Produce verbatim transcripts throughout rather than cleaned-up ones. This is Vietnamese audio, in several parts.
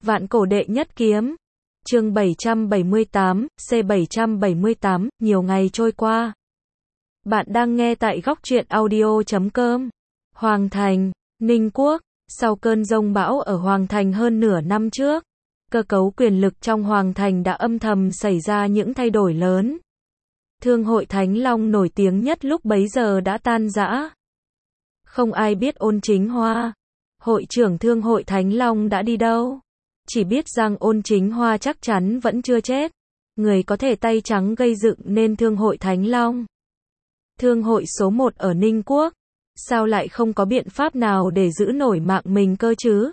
Vạn cổ đệ nhất kiếm. Chương bảy trăm bảy mươi tám, C bảy trăm bảy mươi tám, nhiều ngày trôi qua. Bạn đang nghe tại góc truyện audio chấm com. Hoàng Thành, Ninh Quốc. Sau cơn giông bão ở Hoàng Thành hơn nửa năm trước, cơ cấu quyền lực trong Hoàng Thành đã âm thầm xảy ra những thay đổi lớn. Thương hội Thánh Long nổi tiếng nhất lúc bấy giờ đã tan rã. Không ai biết Ôn Chính Hoa, hội trưởng Thương hội Thánh Long đã đi đâu. Chỉ biết rằng Ôn Chính Hoa chắc chắn vẫn chưa chết. Người có thể tay trắng gây dựng nên Thương hội Thánh Long. Thương hội số một ở Ninh Quốc. Sao lại không có biện pháp nào để giữ nổi mạng mình cơ chứ?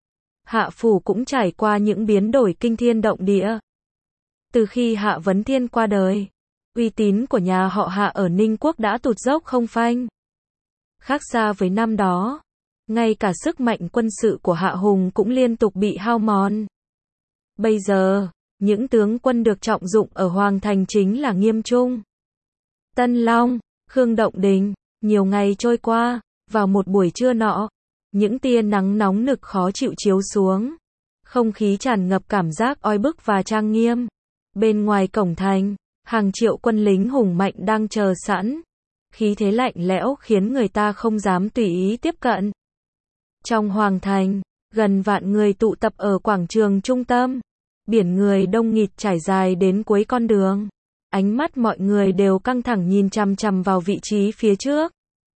Hạ Phủ cũng trải qua những biến đổi kinh thiên động địa. Từ khi Hạ Vấn Thiên qua đời, uy tín của nhà họ Hạ ở Ninh Quốc đã tụt dốc không phanh. Khác xa với năm đó, ngay cả sức mạnh quân sự của Hạ Hùng cũng liên tục bị hao mòn. Bây giờ, những tướng quân được trọng dụng ở Hoàng Thành chính là Nghiêm Trung, Tân Long, Khương Động Đình. Nhiều ngày trôi qua, vào một buổi trưa nọ, những tia nắng nóng nực khó chịu chiếu xuống. Không khí tràn ngập cảm giác oi bức và trang nghiêm. Bên ngoài cổng thành, hàng triệu quân lính hùng mạnh đang chờ sẵn. Khí thế lạnh lẽo khiến người ta không dám tùy ý tiếp cận. Trong Hoàng Thành, gần vạn người tụ tập ở quảng trường trung tâm. Biển người đông nghịt trải dài đến cuối con đường. Ánh mắt mọi người đều căng thẳng nhìn chằm chằm vào vị trí phía trước.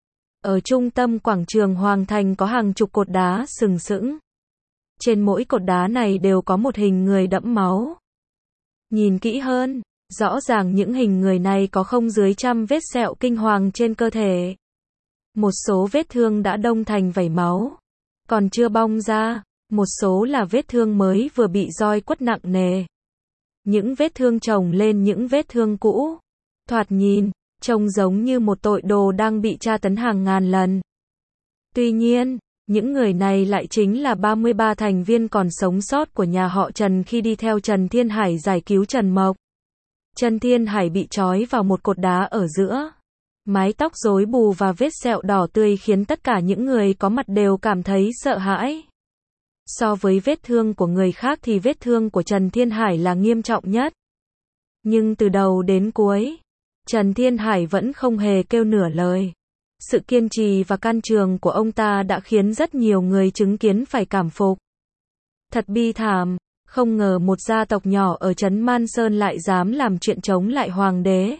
Ở trung tâm quảng trường Hoàng Thành có hàng chục cột đá sừng sững. Trên mỗi cột đá này đều có một hình người đẫm máu. Nhìn kỹ hơn, rõ ràng những hình người này có không dưới trăm vết sẹo kinh hoàng trên cơ thể. Một số vết thương đã đông thành vảy máu, còn chưa bong ra, một số là vết thương mới vừa bị roi quất nặng nề. Những vết thương chồng lên những vết thương cũ. Thoạt nhìn, trông giống như một tội đồ đang bị tra tấn hàng ngàn lần. Tuy nhiên, những người này lại chính là ba mươi ba thành viên còn sống sót của nhà họ Trần khi đi theo Trần Thiên Hải giải cứu Trần Mộc. Trần Thiên Hải bị trói vào một cột đá ở giữa. Mái tóc rối bù và vết sẹo đỏ tươi khiến tất cả những người có mặt đều cảm thấy sợ hãi. So với vết thương của người khác thì vết thương của Trần Thiên Hải là nghiêm trọng nhất. Nhưng từ đầu đến cuối, Trần Thiên Hải vẫn không hề kêu nửa lời. Sự kiên trì và can trường của ông ta đã khiến rất nhiều người chứng kiến phải cảm phục. Thật bi thảm, không ngờ một gia tộc nhỏ ở trấn Man Sơn lại dám làm chuyện chống lại hoàng đế.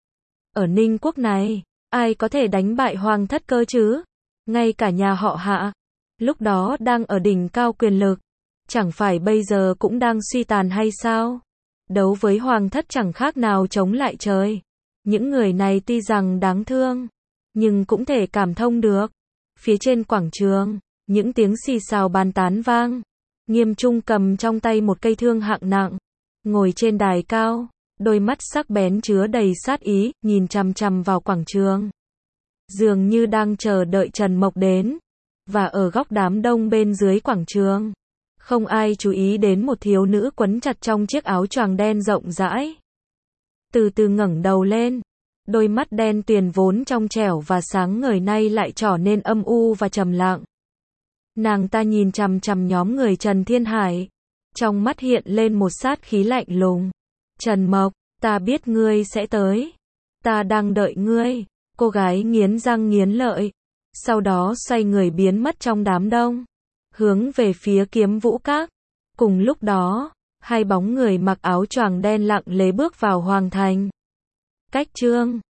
Ở Ninh Quốc này, ai có thể đánh bại hoàng thất cơ chứ? Ngay cả nhà họ Hạ, lúc đó đang ở đỉnh cao quyền lực, chẳng phải bây giờ cũng đang suy tàn hay sao? Đấu với hoàng thất chẳng khác nào chống lại trời. Những người này tuy rằng đáng thương, nhưng cũng thể cảm thông được. Phía trên quảng trường, những tiếng xì xào bàn tán vang. Nghiêm Trung cầm trong tay một cây thương hạng nặng, ngồi trên đài cao, đôi mắt sắc bén chứa đầy sát ý, nhìn chằm chằm vào quảng trường. Dường như đang chờ đợi Trần Mộc đến. Và ở góc đám đông bên dưới quảng trường, không ai chú ý đến một thiếu nữ quấn chặt trong chiếc áo choàng đen rộng rãi. Từ từ ngẩng đầu lên, đôi mắt đen tuyền vốn trong trẻo và sáng ngời nay lại trở nên âm u và trầm lặng. Nàng ta nhìn chằm chằm nhóm người Trần Thiên Hải, trong mắt hiện lên một sát khí lạnh lùng. Trần Mộc, ta biết ngươi sẽ tới. Ta đang đợi ngươi. Cô gái nghiến răng nghiến lợi. Sau đó xoay người biến mất trong đám đông, hướng về phía Kiếm Vũ Các. Cùng lúc đó, hai bóng người mặc áo choàng đen lặng lẽ bước vào Hoàng Thành. Cách chương